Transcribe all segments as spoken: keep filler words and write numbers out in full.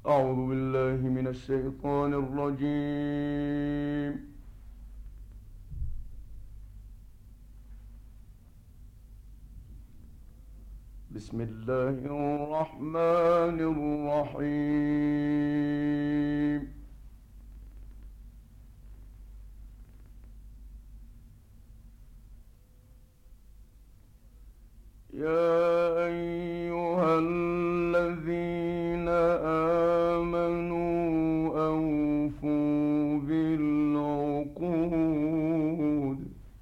أعوذ بالله من الشيطان الرجيم. بسم الله الرحمن الرحيم. يا أيها الذين آمنوا أوفوا بالعقود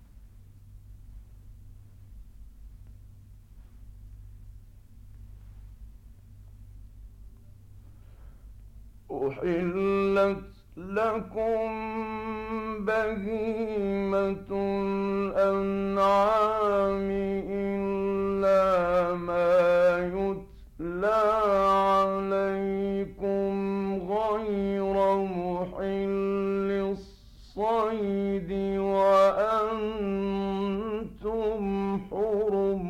أحلت لكم بهيمة الأنعام إلا ما يتلى عليكم غير محل الصيد وأنتم حرم.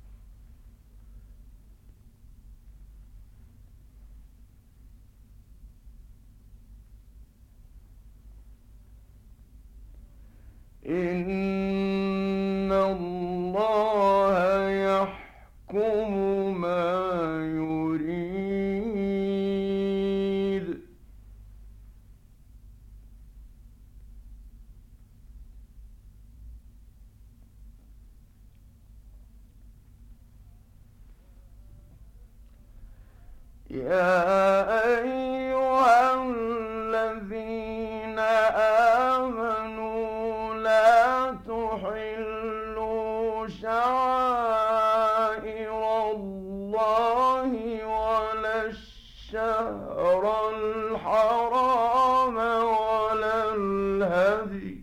إن الله يحكم ما يريد. يا أيها الذين آمنوا لا تحلوا شعائر الله ولا الشهر الحرام ولا الهدي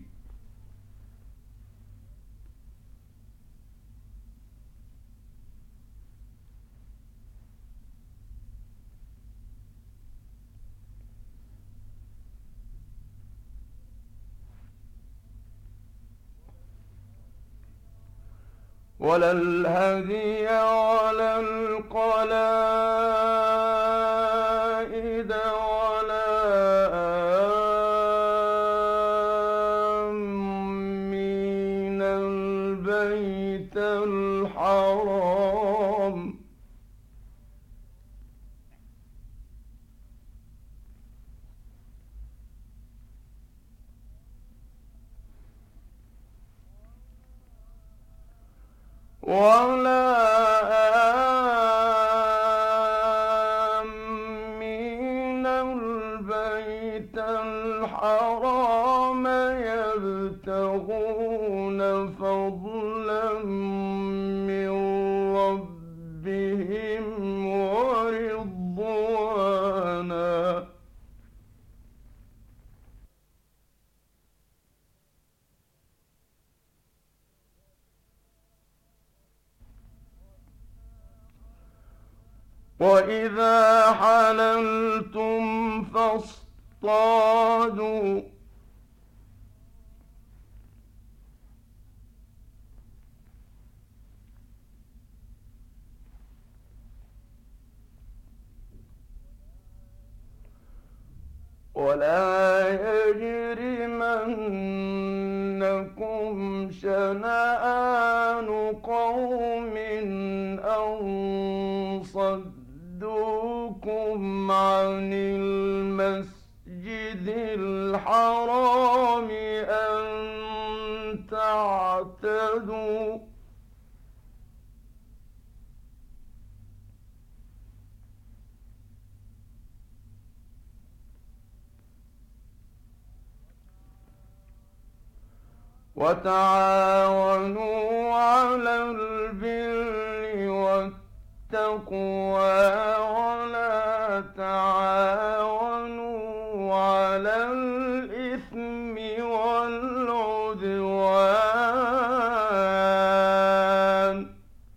ولا الهدي ولا القلائد ولا آمين البيت الحرام ولا آمين البيت الحرام يبتغون فضلا من ربهم ورضوانا. وإذا حللتم فاصطادوا ولا يجرمنكم شنآن قوم أن صدوكم عن المسجد الحرام أن تعتدوا وتعاونوا على البر والتقوى ولا تعاونوا على الإثم والعدوان.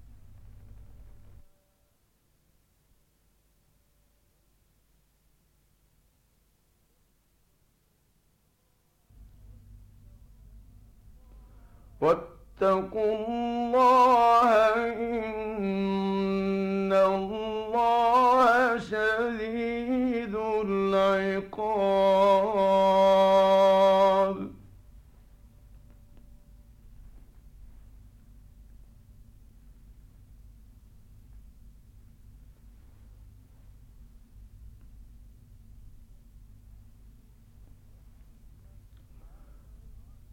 واتقوا الله إن الله شديد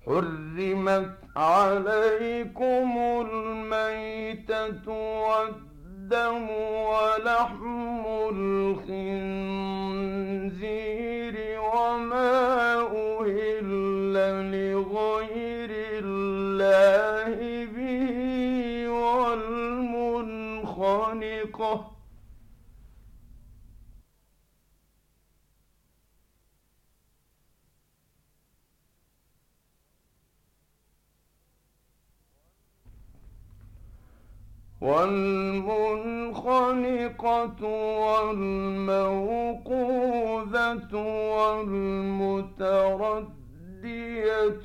حرمت عليكم الميتة والدم ولحم الخنزير وما أهل لغير الله به والمنخنقة والمنخنقة والموقوذة والمتردية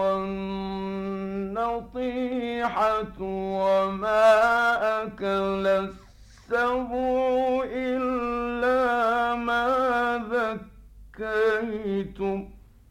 والنطيحة وما أكل السبع إلا ما ذكيتم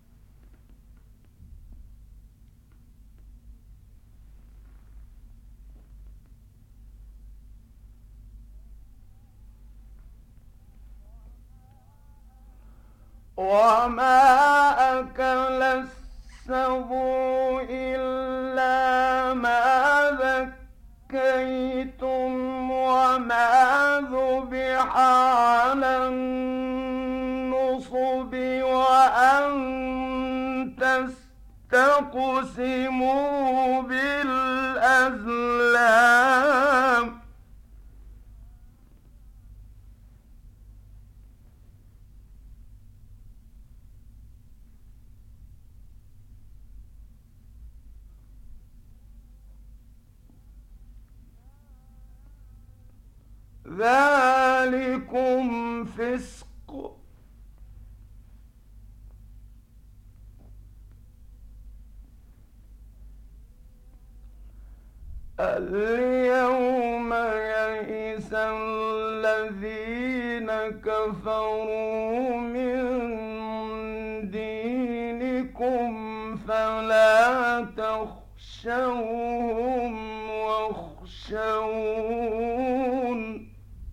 وما أكل السبع إلا ما ذكيتم وما ذبح على النصب وأن تستقسموا بالأزلام ذلكم فسق اليوم يئس الذين كفروا من دينكم فلا تخشوهم واخشون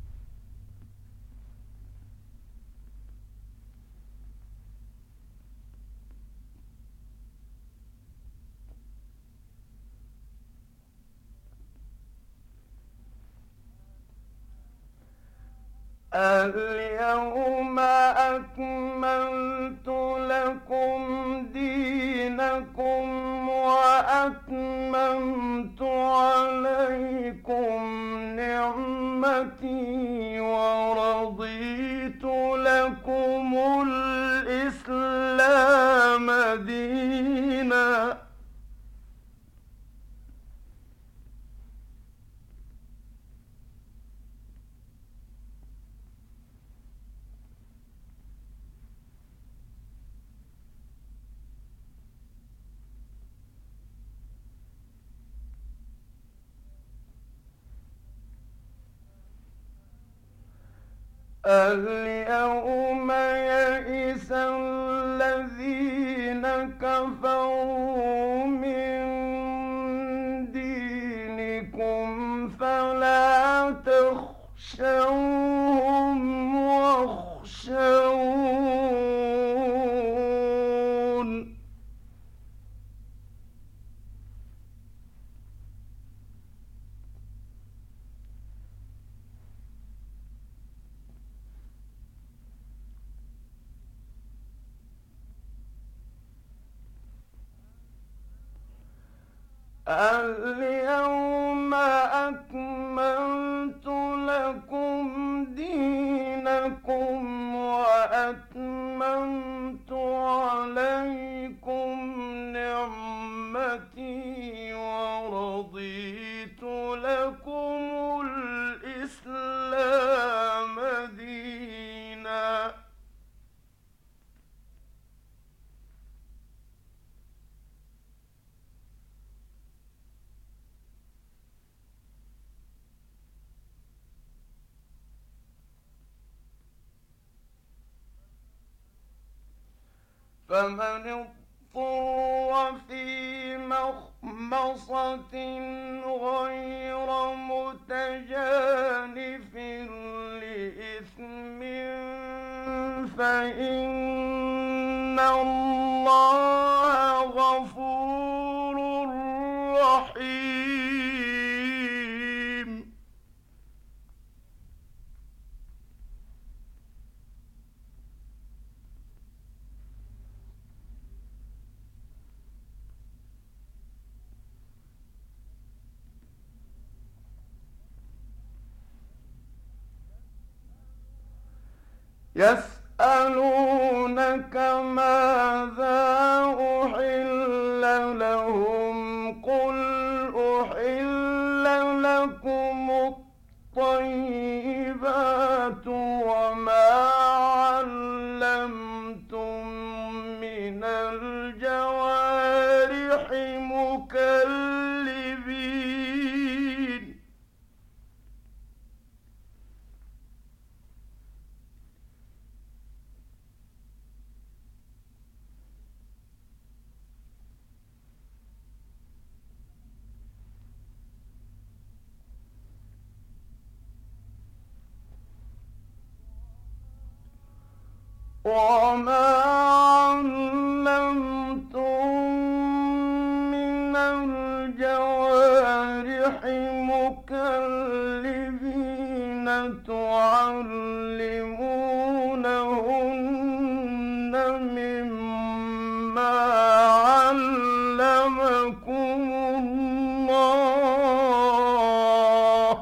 اليوم أكملت لكم دينكم وأتممت عليكم نعمتي ورضيت لكم الإسلام دينا اليوم يئس الذين كفروا من دينكم فلا تخشوهم واخشون اليوم أكملت لكم دينكم وأتممت عليكم نعمتي ورضيت لكم الإسلام دينا فمن اضطر في مخمصة غير متجانف لإثم فإن الله غفور يسألونك ماذا أحل لهم قل أحل لكم الطيبات وما علمتم من الجوارح مكلبين وما علمتم من الجوارح مكلبين تعلمونهن مما علمكم الله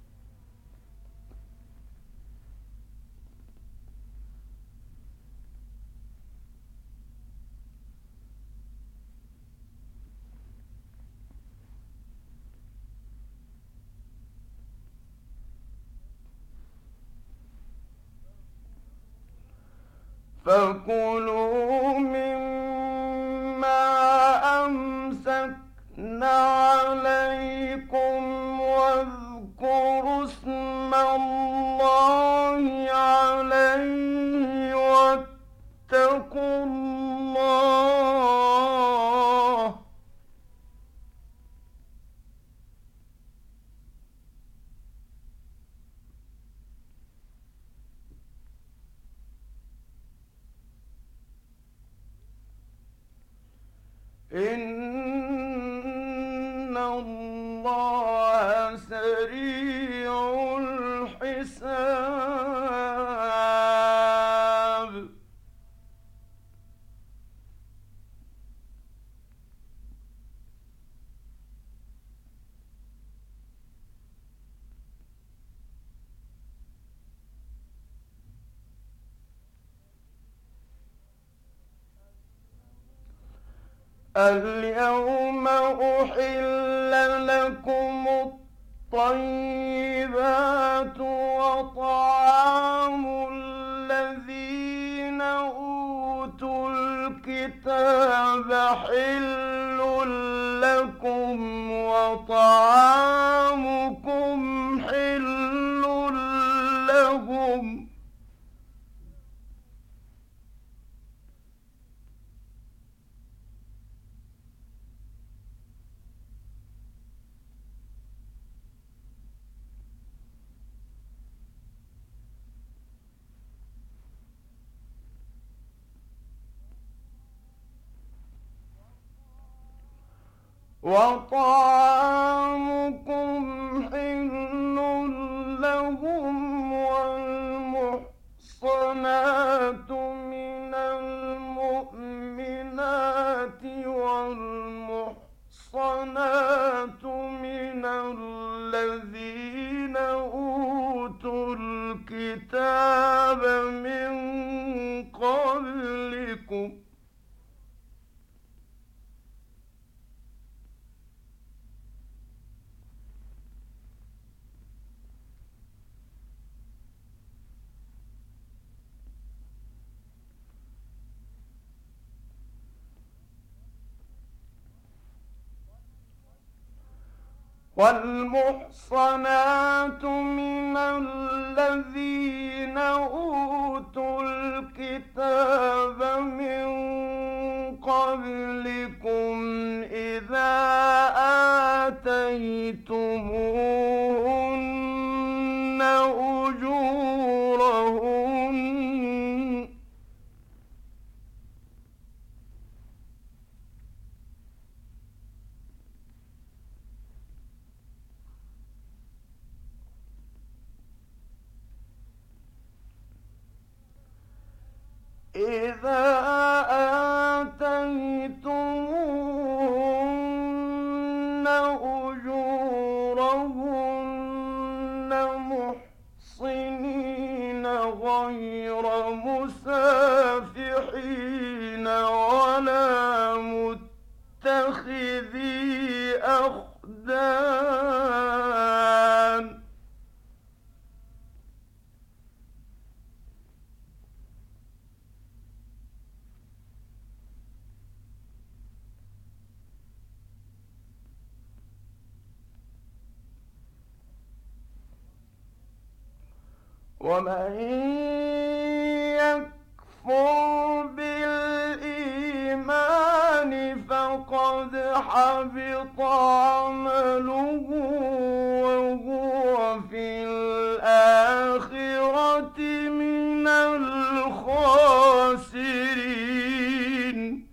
فكلوا مما أمسكن عليكم واذكروا اسم الله عليه واتقوا الله إن الله سريع الحساب اليوم أحل لكم الطيبات وطعام الذين أوتوا الكتاب حل لكم وطعامكم حل لهم وطعامكم حل لهم والمحصنات من المؤمنات والمحصنات من الذين أوتوا الكتاب من قبلكم والمحصنات من الذين أوتوا الكتاب من قبلكم إذا آتيتموهن أجورهن إذا آتيتموهن أجورهن محصنين غير مسافحين ولا متخذي أخدان. ومن يكفر بالإيمان فقد حبط عمله وهو في الآخرة من الخاسرين.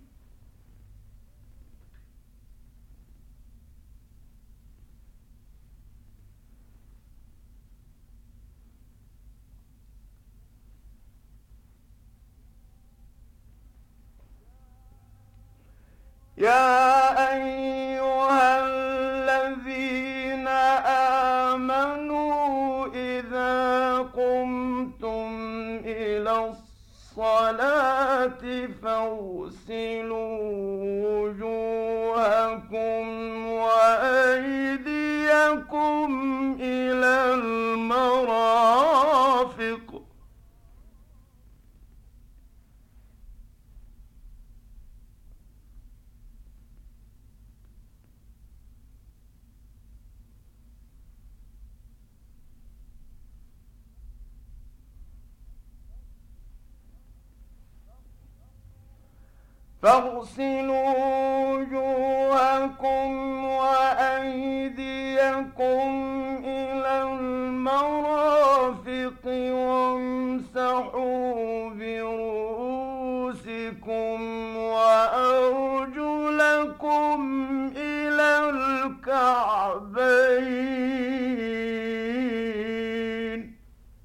يا أيها الذين آمنوا إذا قمتم إلى الصلاة فاغسلوا وجوهكم وأيديكم إلى المرافق فاغسلوا وجوهكم وأيديكم إلى المرافق وامسحوا برؤوسكم وأرجلكم إلى الكعبين.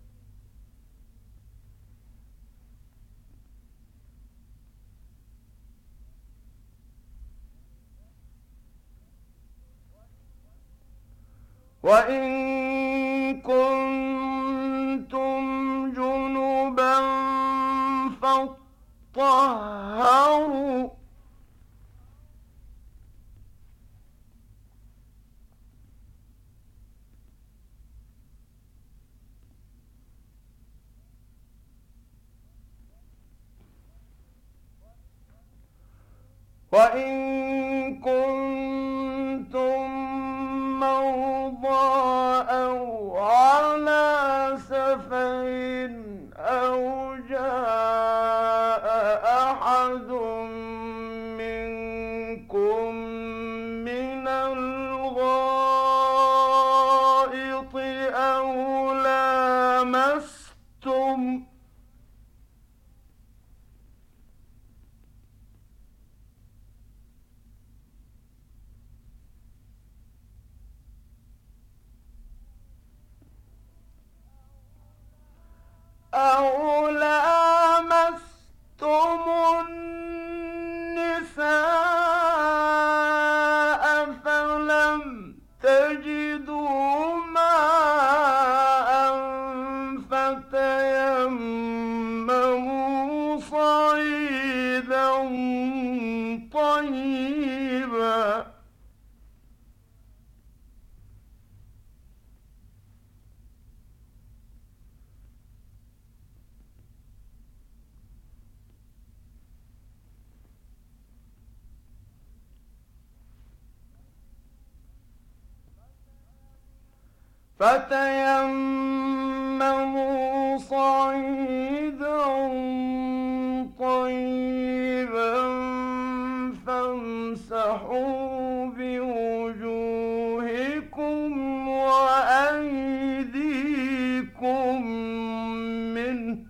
وإن كنتم جنبا فاطهروا وإن كنتم مرضى أو على سفر أو جاء أحد منكم من الغائط أو لامستم أو لامستم النساء فلم تجدوا ماء فتيمموا صعيدا طيبا فتيمموا صعيدا طيبا فامسحوا بوجوهكم وأيديكم منه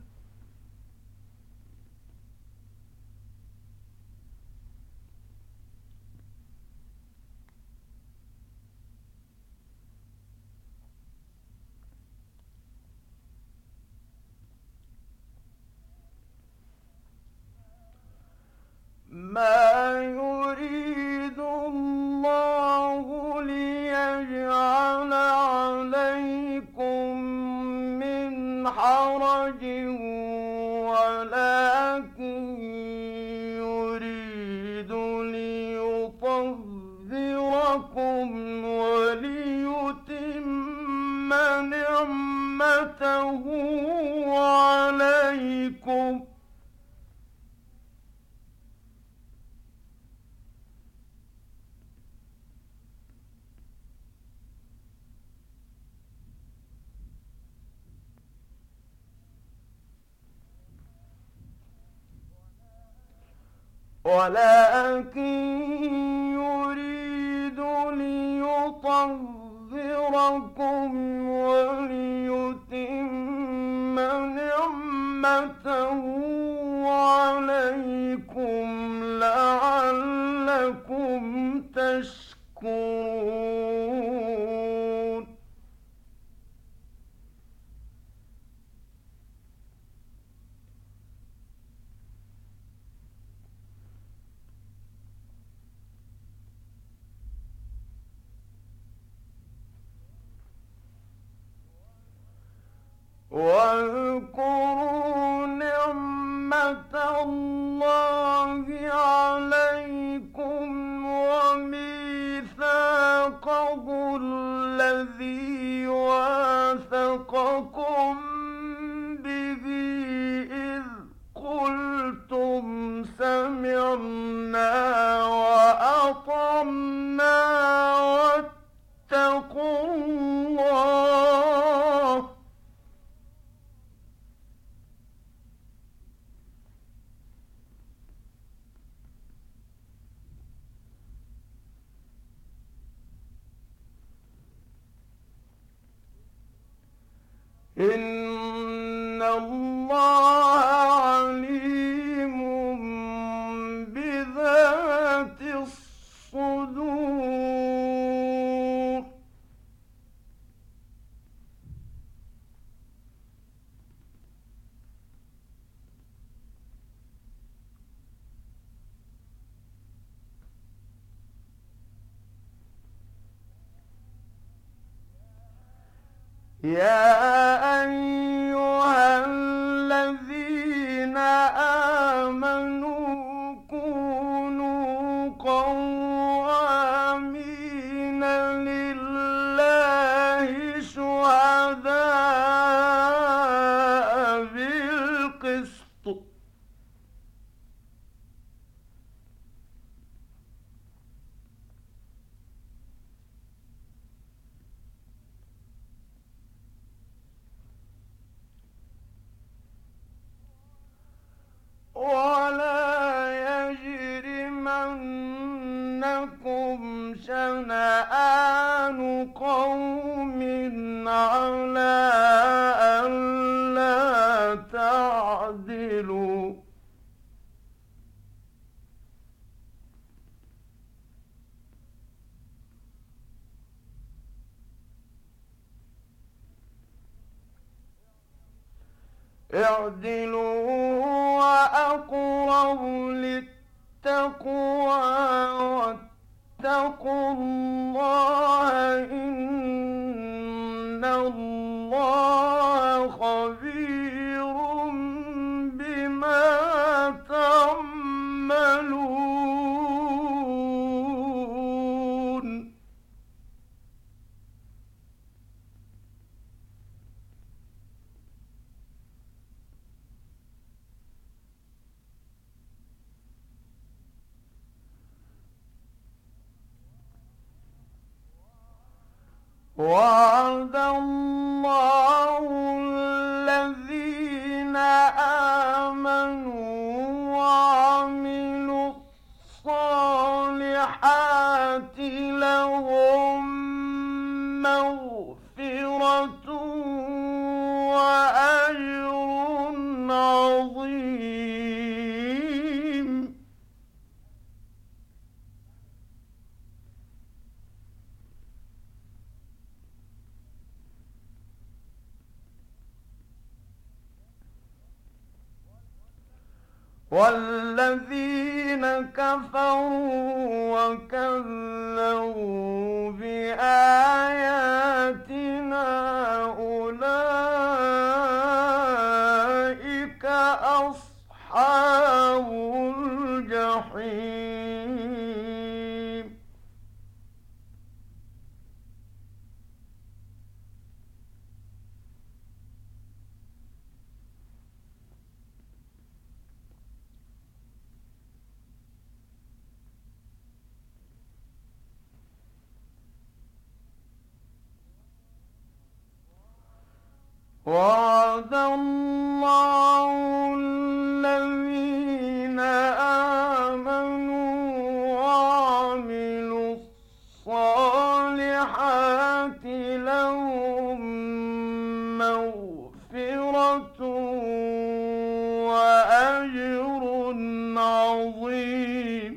ما يريد الله ليجعل عليكم من حرج نعمته عليكم ولكن يريد ليطهركم وليتم نعمته عليكم لعلكم تشكرون واذكروا نعمة الله عليكم وميثاقه الذي واثقكم به إذ قلتم سمعنا وأطعنا واتقوا الله إن الله عليم بذات الصدور يا أيها الذين آمنوا كونوا قوامين لله شهداء بالقسط ولا يجرمنكم شنآن قوم على ألا تعدلوا اعدلوا وأقرب للتقوى واتقوا الله إن الله خبير بما تعملون وعد الله الذين آمنوا وعملوا الصالحات لهم مغفرة وأجر عظيم والذين كفروا وكذبوا بآياتنا أولئك أصحاب الجحيم وعد الله الذين آمنوا وعملوا الصالحات لهم مغفرة وأجر عظيم.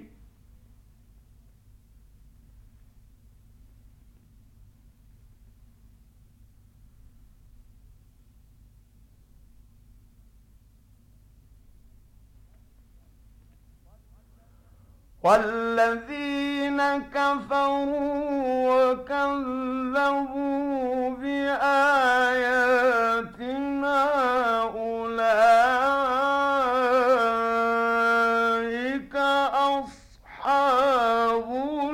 والذين كفروا وكذبوا بآياتنا أولئك أصحاب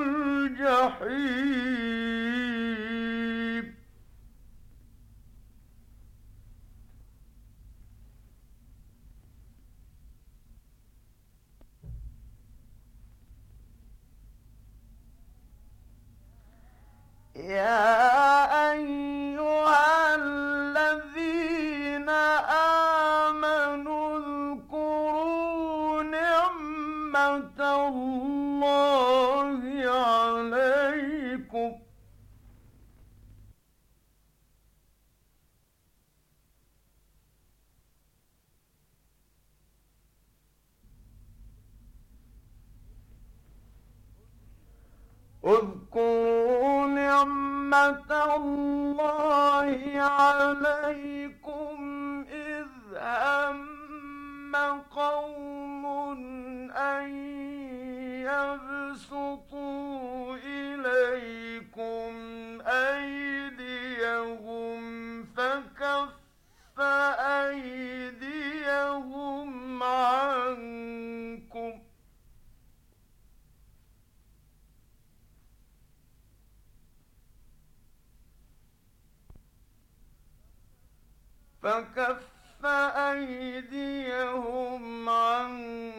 الجحيم. يا أيها الذين آمنوا اذكروا نعمة الله عليكم اذكروا نعمة الله عليكم إذ هم قوم أن يبسطوا إليكم أيديهم فكف أيديهم عنكم فكف أيديهم عنكم